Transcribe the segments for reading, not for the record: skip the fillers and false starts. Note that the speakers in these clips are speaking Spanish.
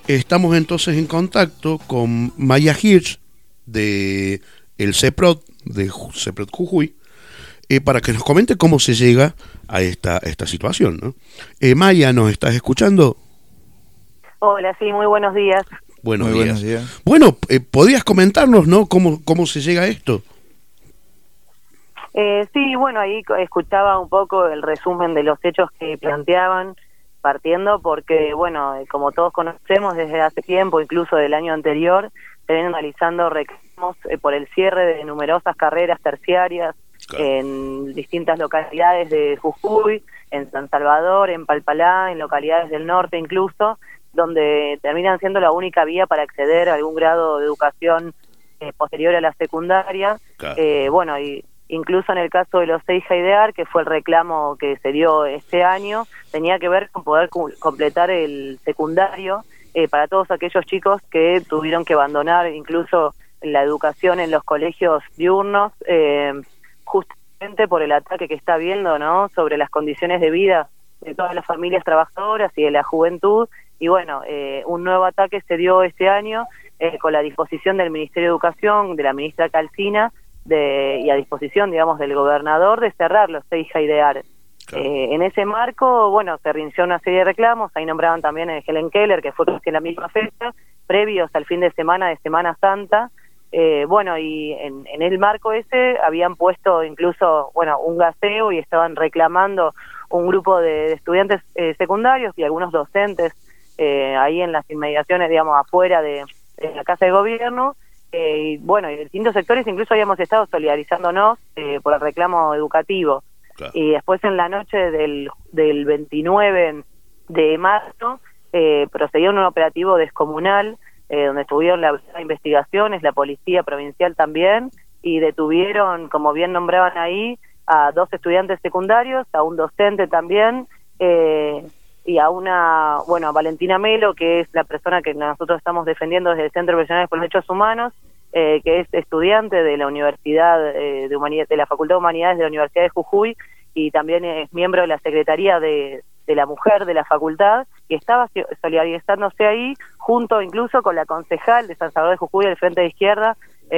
Estamos entonces en contacto con Maya Hirsch de el CEPROD, de CEPROD Jujuy, para que nos comente cómo se llega a esta situación, ¿no? Maya, ¿nos estás escuchando? Hola, sí, muy buenos días. Buenos días. Bueno, ¿podrías comentarnos, no, cómo se llega a esto? Sí, bueno, ahí escuchaba un poco el resumen de los hechos que planteaban, partiendo porque, bueno, como todos conocemos desde hace tiempo, incluso del año anterior, se vienen analizando reclamos por el cierre de numerosas carreras terciarias en distintas localidades de Jujuy, en San Salvador, en Palpalá, en localidades del norte incluso, donde terminan siendo la única vía para acceder a algún grado de educación posterior a la secundaria. Bueno, y incluso en el caso de los 6 Haidear, que fue el reclamo que se dio este año, tenía que ver con poder completar el secundario para todos aquellos chicos que tuvieron que abandonar incluso la educación en los colegios diurnos, justamente por el ataque que está habiendo, ¿no?, sobre las condiciones de vida de todas las familias trabajadoras y de la juventud. Y bueno, un nuevo ataque se dio este año con la disposición del Ministerio de Educación, de la ministra Calcina, y a disposición, digamos, del gobernador, de cerrar los 6 Haidear. En ese marco, bueno, se inició una serie de reclamos. Ahí nombraban también a Helen Keller, que fue en la misma fecha, previos al fin de Semana Santa. Bueno, y en el marco ese habían puesto incluso, bueno, un gaseo y estaban reclamando un grupo de estudiantes secundarios y algunos docentes ahí en las inmediaciones, digamos, afuera de la Casa de Gobierno. Y bueno, y de distintos sectores incluso habíamos estado solidarizándonos por el reclamo educativo. Y después en la noche del 29 de marzo procedió un operativo descomunal donde estuvieron las investigaciones, la policía provincial también, y detuvieron, como bien nombraban ahí, a 2 estudiantes secundarios, a un docente también, y a a Valentina Melo, que es la persona que nosotros estamos defendiendo desde el Centro Profesional por los Derechos Humanos, que es estudiante de la Universidad de la Facultad de Humanidades de la Universidad de Jujuy, y también es miembro de la Secretaría de la Mujer de la Facultad, y estaba solidarizándose ahí, junto incluso con la concejal de San Salvador de Jujuy del Frente de Izquierda,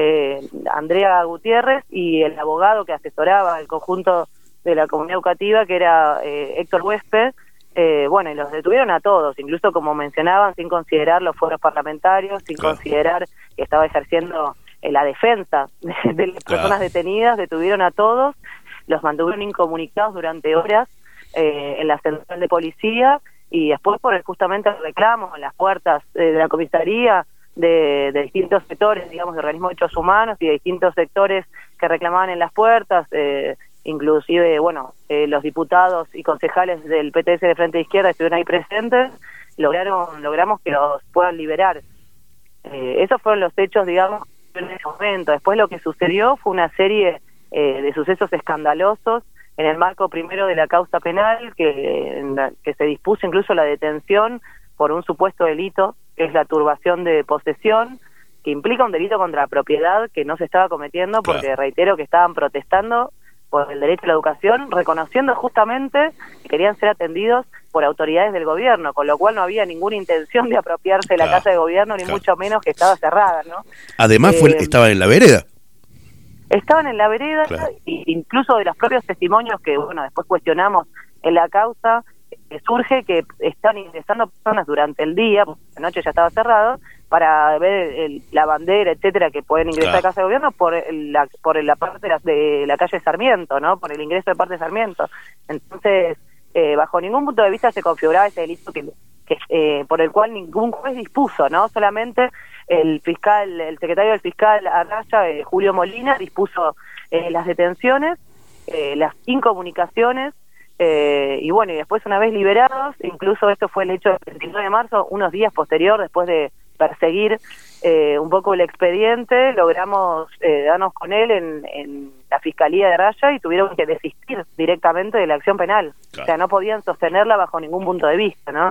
Andrea Gutiérrez, y el abogado que asesoraba al conjunto de la comunidad educativa, que era Héctor Huésped. Bueno, y los detuvieron a todos, incluso como mencionaban, sin considerar los foros parlamentarios, sin considerar que estaba ejerciendo la defensa de las personas detenidas. Detuvieron a todos, los mantuvieron incomunicados durante horas en la central de policía, y después por justamente el reclamo en las puertas de la comisaría de distintos sectores, digamos, de organismos de derechos humanos y de distintos sectores que reclamaban en las puertas, inclusive, bueno, los diputados y concejales del PTS de Frente de Izquierda estuvieron ahí presentes. Logramos que los puedan liberar. Esos fueron los hechos, digamos, en ese momento. Después lo que sucedió fue una serie de sucesos escandalosos en el marco primero de la causa penal, que se dispuso incluso la detención por un supuesto delito, que es la turbación de posesión, que implica un delito contra la propiedad que no se estaba cometiendo, porque reitero que estaban protestando por el derecho a la educación, reconociendo justamente que querían ser atendidos por autoridades del gobierno, con lo cual no había ninguna intención de apropiarse de la Casa de Gobierno, ni mucho menos que estaba cerrada, ¿no? Además estaban en la vereda. Estaban en la vereda, e incluso de los propios testimonios que, bueno, después cuestionamos en la causa, surge que están ingresando personas durante el día, porque la noche ya estaba cerrado, para ver la bandera, etcétera, que pueden ingresar a Casa de Gobierno por la parte de la calle Sarmiento, ¿no? Por el ingreso de parte de Sarmiento. Entonces, bajo ningún punto de vista se configuraba ese delito por el cual ningún juez dispuso, ¿no? Solamente el secretario del fiscal Arraya, Julio Molina, dispuso las detenciones, las incomunicaciones, y bueno, y después, una vez liberados, incluso esto fue el hecho del 29 de marzo, unos días posterior, después de perseguir un poco el expediente, logramos darnos con él en la Fiscalía de Raya, y tuvieron que desistir directamente de la acción penal. O sea, no podían sostenerla bajo ningún punto de vista, ¿no?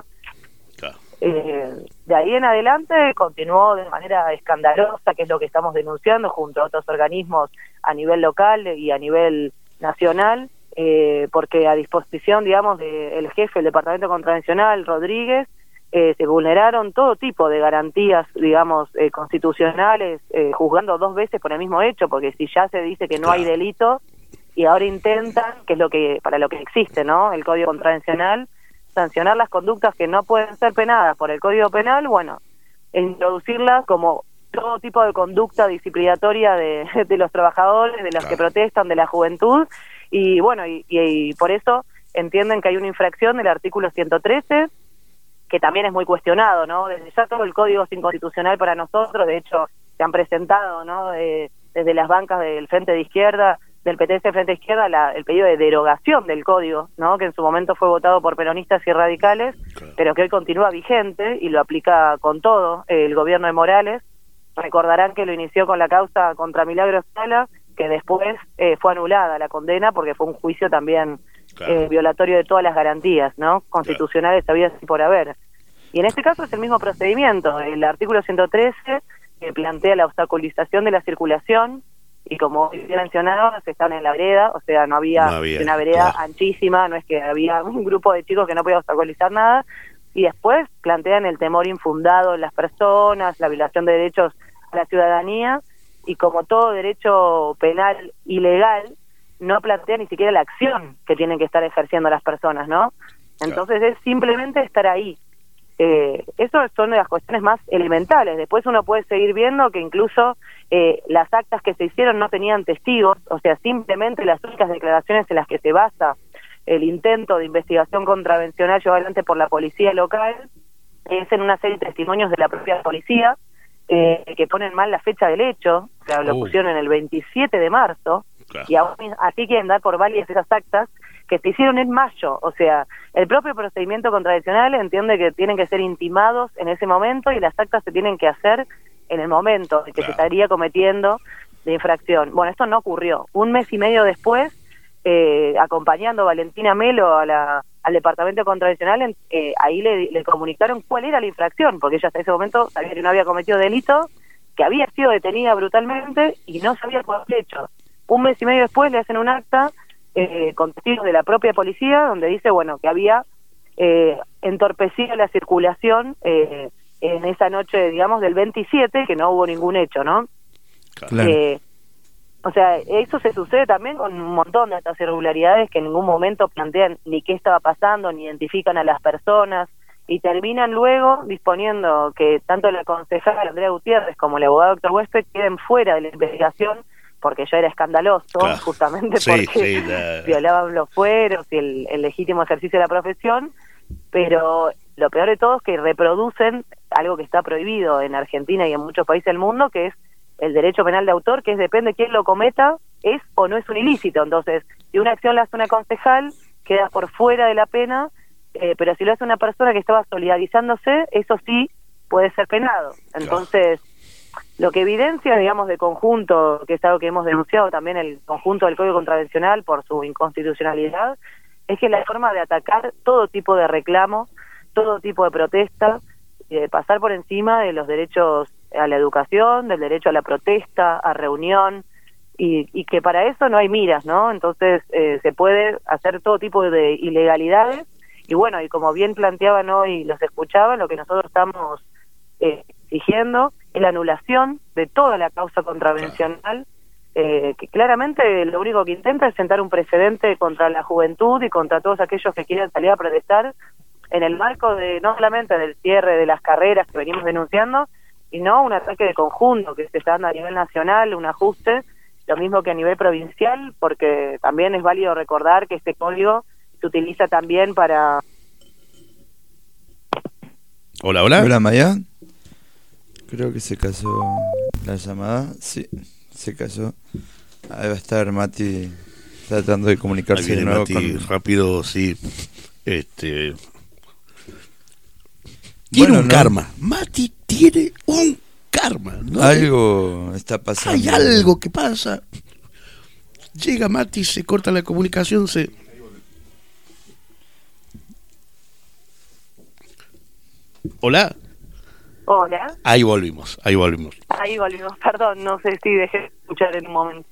De ahí en adelante continuó de manera escandalosa, que es lo que estamos denunciando junto a otros organismos a nivel local y a nivel nacional, porque a disposición, digamos, del jefe del Departamento Contravencional, Rodríguez, se vulneraron todo tipo de garantías, digamos, constitucionales, juzgando 2 veces por el mismo hecho, porque si ya se dice que no hay delito, y ahora intentan, que es lo que para lo que existe, ¿no?, el Código Contravencional, sancionar las conductas que no pueden ser penadas por el Código Penal, bueno, e introducirlas como todo tipo de conducta disciplinatoria de los trabajadores, de los que protestan, de la juventud, y bueno, y por eso entienden que hay una infracción del artículo 113, que también es muy cuestionado, ¿no? Desde ya todo el código es inconstitucional para nosotros, de hecho se han presentado, ¿no?, desde las bancas del Frente de Izquierda, del PTS Frente de Izquierda, el pedido de derogación del código, ¿no?, que en su momento fue votado por peronistas y radicales, pero que hoy continúa vigente y lo aplica con todo el gobierno de Morales. Recordarán que lo inició con la causa contra Milagros Sala, que después fue anulada la condena porque fue un juicio también violatorio de todas las garantías, ¿no?, constitucionales habidas y por haber. Y en este caso es el mismo procedimiento. El artículo 113 plantea la obstaculización de la circulación, y como bien mencionaba, se están en la vereda, o sea, no había una vereda anchísima, no es que había un grupo de chicos que no podía obstaculizar nada, y después plantean el temor infundado en las personas, la violación de derechos a la ciudadanía, y como todo derecho penal ilegal, no plantea ni siquiera la acción que tienen que estar ejerciendo las personas, ¿no? Entonces es simplemente estar ahí. Eso son de las cuestiones más elementales. Después uno puede seguir viendo que incluso las actas que se hicieron no tenían testigos, o sea, simplemente las únicas declaraciones en las que se basa el intento de investigación contravencional llevado adelante por la policía local es en una serie de testimonios de la propia policía que ponen mal la fecha del hecho, o sea, lo pusieron en el 27 de marzo, y aún así quieren dar por válidas esas actas que se hicieron en mayo. O sea, el propio procedimiento contravencional entiende que tienen que ser intimados en ese momento y las actas se tienen que hacer en el momento en que se estaría cometiendo la infracción. Bueno, esto no ocurrió. 1 mes y medio después, acompañando a Valentina Melo al departamento contravencional, ahí le comunicaron cuál era la infracción, porque ella hasta ese momento sabía que no había cometido delito, que había sido detenida brutalmente y no sabía cuál había hecho. 1 mes y medio después le hacen un acta con testigos de la propia policía, donde dice, bueno, que había entorpecido la circulación en esa noche, digamos, del 27, que no hubo ningún hecho, ¿no? Claro. O sea, eso se sucede también con un montón de estas irregularidades que en ningún momento plantean ni qué estaba pasando, ni identifican a las personas, y terminan luego disponiendo que tanto la concejala Andrea Gutiérrez como el abogado Dr. Huésped queden fuera de la investigación, porque ya era escandaloso, justamente porque violaban los fueros y el legítimo ejercicio de la profesión, pero lo peor de todo es que reproducen algo que está prohibido en Argentina y en muchos países del mundo, que es el derecho penal de autor, que es depende de quién lo cometa, es o no es un ilícito. Entonces, si una acción la hace una concejal, queda por fuera de la pena, pero si lo hace una persona que estaba solidarizándose, eso sí puede ser penado. Entonces, lo que evidencia, digamos, de conjunto, que es algo que hemos denunciado también, el conjunto del Código Contravencional por su inconstitucionalidad, es que la forma de atacar todo tipo de reclamo, todo tipo de protesta, pasar por encima de los derechos a la educación, del derecho a la protesta, a reunión, y que para eso no hay miras, ¿no? Entonces se puede hacer todo tipo de ilegalidades, y bueno, y como bien planteaban hoy, los escuchaban, lo que nosotros estamos exigiendo es la anulación de toda la causa contravencional, que claramente lo único que intenta es sentar un precedente contra la juventud y contra todos aquellos que quieran salir a protestar en el marco de no solamente del cierre de las carreras que venimos denunciando, sino un ataque de conjunto que se está dando a nivel nacional, un ajuste, lo mismo que a nivel provincial, porque también es válido recordar que este código se utiliza también para... Hola, hola. Hola, Maya. Creo que se casó la llamada. Sí, se casó. Ahí va a estar Mati tratando de comunicarse de nuevo Mati, rápido, sí. Tiene un karma. Mati tiene un karma, ¿no? Algo está pasando. Hay algo que pasa. Llega Mati, se corta la comunicación, Hola. Hola. Ahí volvimos. Ahí volvimos, perdón, no sé si dejé de escuchar en un momento.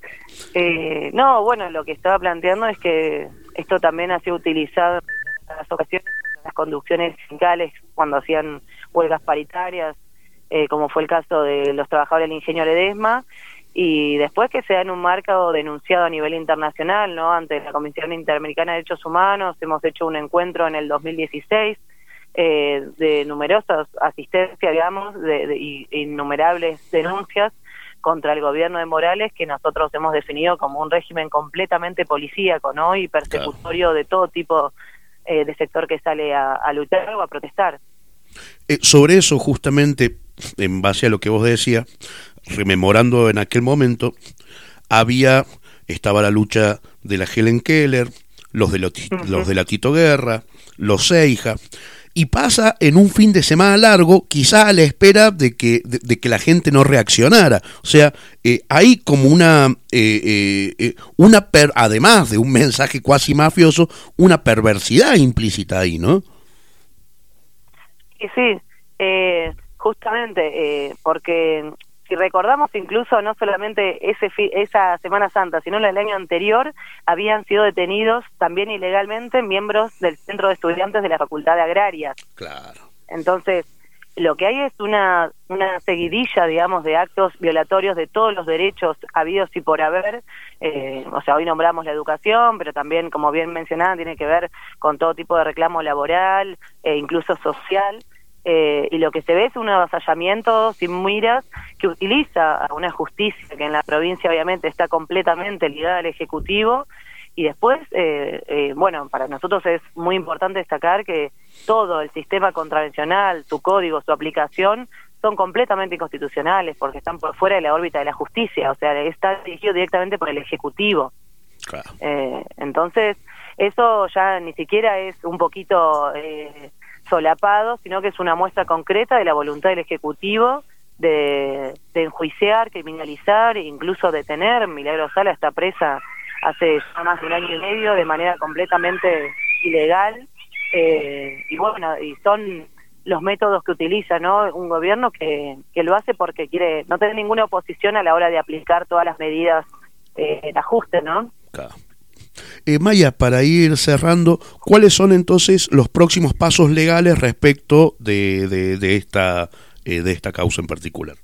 No, bueno, lo que estaba planteando es que esto también ha sido utilizado en las ocasiones contra las conducciones sindicales cuando hacían huelgas paritarias, como fue el caso de los trabajadores del Ingenio Ledesma, y después que se da en un marco denunciado a nivel internacional, ¿no? Ante la Comisión Interamericana de Derechos Humanos, hemos hecho un encuentro en el 2016 de numerosas asistencias, digamos, y innumerables denuncias contra el gobierno de Morales, que nosotros hemos definido como un régimen completamente policíaco, ¿no? Y persecutorio de todo tipo de sector que sale a luchar o a protestar. Sobre eso, justamente, en base a lo que vos decías, rememorando en aquel momento, estaba la lucha de la Helen Keller, los de la Tito Guerra, los Seija, y pasa en un fin de semana largo, quizá a la espera de que la gente no reaccionara. O sea, hay como además de un mensaje cuasi mafioso, una perversidad implícita ahí, ¿no? Sí, justamente, porque si recordamos, incluso no solamente esa Semana Santa, sino el año anterior, habían sido detenidos también ilegalmente miembros del Centro de Estudiantes de la Facultad de Agrarias. Claro. Entonces, lo que hay es una seguidilla, digamos, de actos violatorios de todos los derechos habidos y por haber. O sea, hoy nombramos la educación, pero también, como bien mencionaban, tiene que ver con todo tipo de reclamo laboral, incluso social. Y lo que se ve es un avasallamiento sin miras que utiliza a una justicia que en la provincia obviamente está completamente ligada al Ejecutivo. Y después, bueno, para nosotros es muy importante destacar que todo el sistema contravencional, su código, su aplicación, son completamente inconstitucionales porque están por fuera de la órbita de la justicia, o sea, está dirigido directamente por el Ejecutivo. Claro. Entonces, eso ya ni siquiera es un poquito solapado, sino que es una muestra concreta de la voluntad del Ejecutivo de enjuiciar, criminalizar e incluso detener. Milagro Sala está presa hace ya más de un año y medio de manera completamente ilegal, y bueno, y son los métodos que utiliza, ¿no? Un gobierno que lo hace porque quiere no tener ninguna oposición a la hora de aplicar todas las medidas de ajuste, ¿no? Claro. Maya, para ir cerrando, ¿cuáles son entonces los próximos pasos legales respecto de esta causa en particular?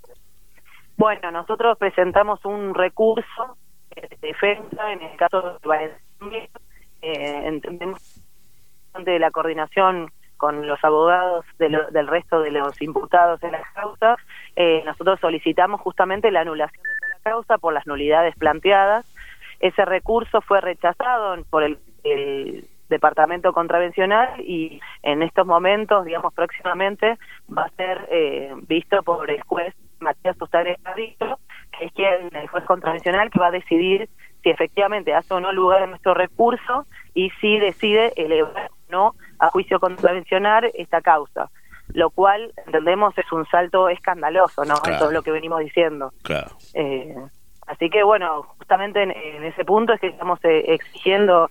Bueno, nosotros presentamos un recurso de defensa en el caso de Valentín. Entendemos de la coordinación con los abogados del resto de los imputados en la causa. Nosotros solicitamos justamente la anulación de toda la causa por las nulidades planteadas. Ese recurso fue rechazado por el Departamento Contravencional y en estos momentos, digamos próximamente, va a ser visto por el juez Matías Ustares Carrillo, que es el juez contravencional que va a decidir si efectivamente hace o no lugar a nuestro recurso y si decide elevar o no a juicio contravencional esta causa, lo cual entendemos es un salto escandaloso, ¿no? Claro. En todo lo que venimos diciendo. Claro. Así que bueno, justamente en ese punto es que estamos exigiendo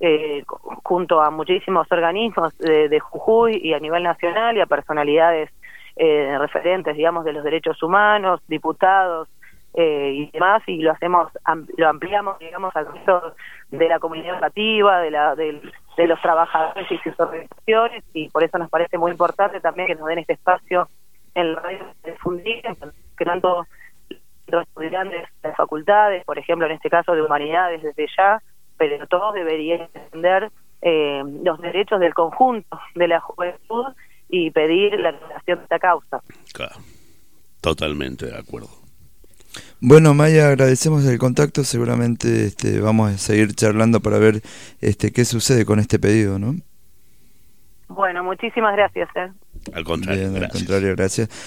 junto a muchísimos organismos de Jujuy y a nivel nacional y a personalidades referentes, digamos, de los derechos humanos, diputados y demás, y lo ampliamos, digamos, al resto de la comunidad educativa, de los trabajadores y sus organizaciones, y por eso nos parece muy importante también que nos den este espacio en la radio de difundir, que tanto los estudiantes de las facultades, por ejemplo, en este caso de humanidades desde ya, pero todos deberían defender los derechos del conjunto de la juventud y pedir la anulación de esta causa. Claro, totalmente de acuerdo. Bueno, Maya, agradecemos el contacto, seguramente vamos a seguir charlando para ver qué sucede con este pedido, ¿no? Bueno, muchísimas gracias. Al contrario, Bien, gracias. Al contrario, gracias.